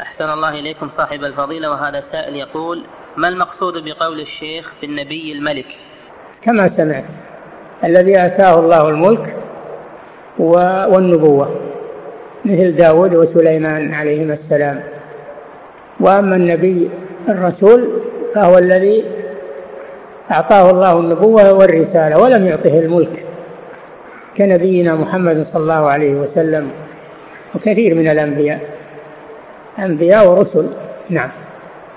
أحسن الله إليكم صاحب الفضيلة. وهذا السائل يقول: ما المقصود بقول الشيخ في النبي الملك؟ كما سمعت: الذي آتاه الله الملك والنبوة مثل داود وسليمان عليهما السلام. وأما النبي الرسول فهو الذي أعطاه الله النبوة والرسالة ولم يعطه الملك، كنبينا محمد صلى الله عليه وسلم وكثير من الأنبياء، أنبياء ورسل. نعم.